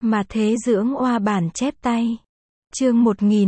Mà thế dưỡng oa bản chép tay. Chương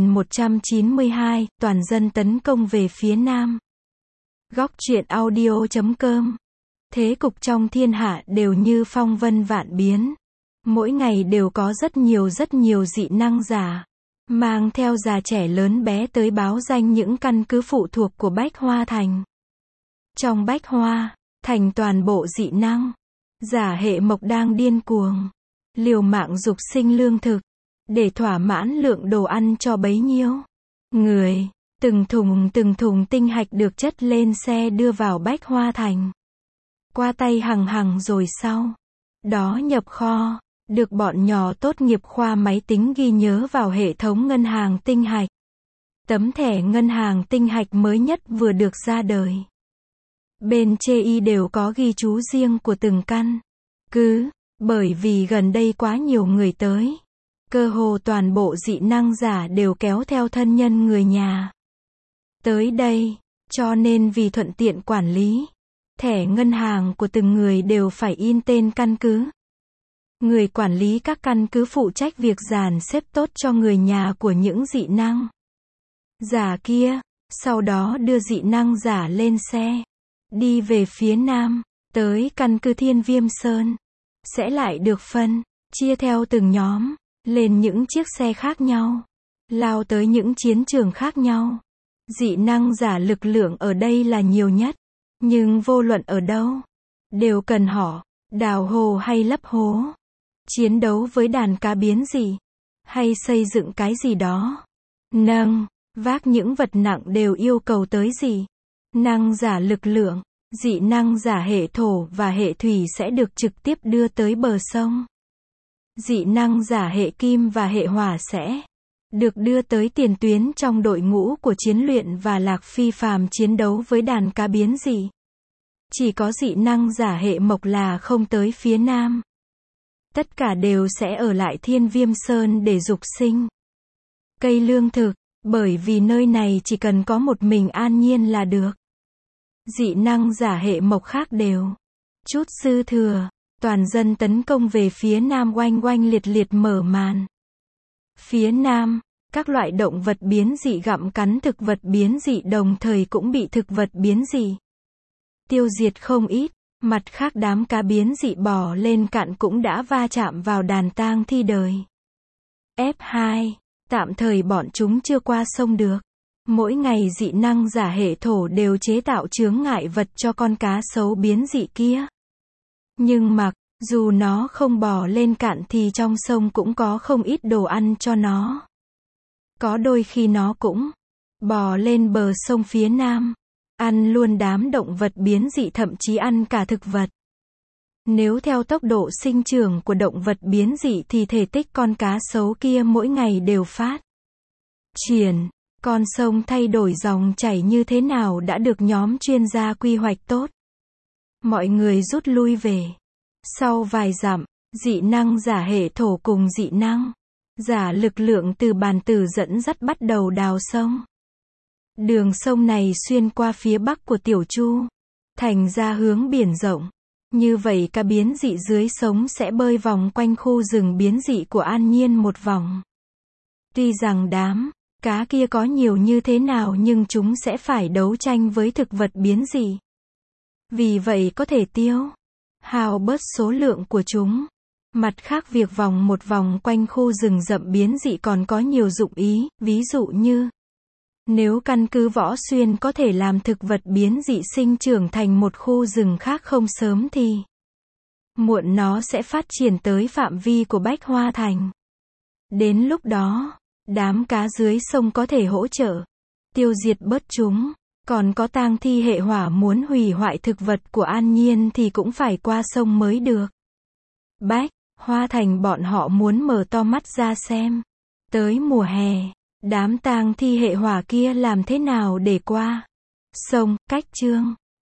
1192, toàn dân tấn công về phía Nam. Góc truyện audio.com. Thế cục trong thiên hạ đều như phong vân vạn biến. Mỗi ngày đều có rất nhiều dị năng giả, mang theo già trẻ lớn bé tới báo danh những căn cứ phụ thuộc của Bách Hoa Thành. Trong Bách Hoa Thành toàn bộ dị năng giả hệ mộc đang điên cuồng, liều mạng dục sinh lương thực, để thỏa mãn lượng đồ ăn cho bấy nhiêu người. Từng thùng tinh hạch được chất lên xe đưa vào Bách Hoa Thành. Qua tay hằng rồi sau đó nhập kho, được bọn nhỏ tốt nghiệp khoa máy tính ghi nhớ vào hệ thống ngân hàng tinh hạch. Tấm thẻ ngân hàng tinh hạch mới nhất vừa được ra đời. Bên chê đều có ghi chú riêng của từng căn cứ, bởi vì gần đây quá nhiều người tới. Cơ hồ toàn bộ dị năng giả đều kéo theo thân nhân người nhà tới đây, cho nên vì thuận tiện quản lý, thẻ ngân hàng của từng người đều phải in tên căn cứ. Người quản lý các căn cứ phụ trách việc dàn xếp tốt cho người nhà của những dị năng giả kia, sau đó đưa dị năng giả lên xe, đi về phía Nam, tới căn cứ Thiên Viêm Sơn. Sẽ lại được phân chia theo từng nhóm, lên những chiếc xe khác nhau, lao tới những chiến trường khác nhau. Dị năng giả lực lượng ở đây là nhiều nhất, nhưng vô luận ở đâu, đều cần họ đào hồ hay lấp hố, chiến đấu với đàn cá biến dị, hay xây dựng cái gì đó, nâng, vác những vật nặng đều yêu cầu tới dị năng giả lực lượng. Dị năng giả hệ thổ và hệ thủy sẽ được trực tiếp đưa tới bờ sông. Dị năng giả hệ kim và hệ hỏa sẽ được đưa tới tiền tuyến trong đội ngũ của chiến luyện và Lạc Phi phàm chiến đấu với đàn cá biến dị. Chỉ có dị năng giả hệ mộc là không tới phía Nam. Tất cả đều sẽ ở lại Thiên Viêm Sơn để dục sinh cây lương thực, bởi vì nơi này chỉ cần có một mình An Nhiên là được. Dị năng giả hệ mộc khác đều chút dư thừa, toàn dân tấn công về phía Nam oanh liệt mở màn. Phía Nam, các loại động vật biến dị gặm cắn thực vật biến dị đồng thời cũng bị thực vật biến dị tiêu diệt không ít. Mặt khác đám cá biến dị bò lên cạn cũng đã va chạm vào đàn tang thi đời. F2, tạm thời bọn chúng chưa qua sông được. Mỗi ngày dị năng giả hệ thổ đều chế tạo chướng ngại vật cho con cá sấu biến dị kia. Nhưng mặc dù nó không bò lên cạn thì trong sông cũng có không ít đồ ăn cho nó. Có đôi khi nó cũng bò lên bờ sông phía Nam, ăn luôn đám động vật biến dị, thậm chí ăn cả thực vật. Nếu theo tốc độ sinh trưởng của động vật biến dị thì thể tích con cá sấu kia mỗi ngày đều phát triển. Con sông thay đổi dòng chảy như thế nào đã được nhóm chuyên gia quy hoạch tốt. Mọi người rút lui về. Sau vài dặm, dị năng giả hệ thổ cùng dị năng giả lực lượng từ bàn tử dẫn dắt bắt đầu đào sông. Đường sông này xuyên qua phía bắc của Tiểu Chu Thành ra hướng biển rộng. Như vậy cá biến dị dưới sống sẽ bơi vòng quanh khu rừng biến dị của An Nhiên một vòng. Tuy rằng đám cá kia có nhiều như thế nào nhưng chúng sẽ phải đấu tranh với thực vật biến dị. Vì vậy có thể tiêu hao bớt số lượng của chúng. Mặt khác việc vòng một vòng quanh khu rừng rậm biến dị còn có nhiều dụng ý, ví dụ như nếu căn cứ Võ Xuyên có thể làm thực vật biến dị sinh trưởng thành một khu rừng khác không sớm thì muộn nó sẽ phát triển tới phạm vi của Bách Hoa Thành. Đến lúc đó, đám cá dưới sông có thể hỗ trợ tiêu diệt bớt chúng. Còn có tang thi hệ hỏa muốn hủy hoại thực vật của An Nhiên thì cũng phải qua sông mới được. Bách Hoa Thành bọn họ muốn mở to mắt ra xem. Tới mùa hè, đám tang thi hệ hỏa kia làm thế nào để qua sông. Cách chương